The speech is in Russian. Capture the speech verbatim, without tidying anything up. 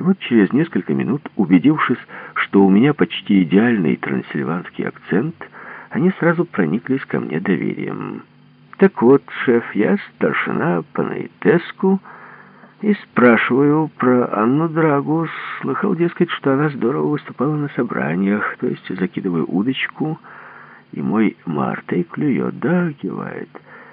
И вот через несколько минут, убедившись, что у меня почти идеальный трансильванский акцент, они сразу прониклись ко мне доверием. «Так вот, шеф, я старшина Панаитеску и спрашиваю про Анну Драгу. Слыхал, дескать, что она здорово выступала на собраниях, то есть закидываю удочку, и мой Мартей клюет». «Да», — кивает.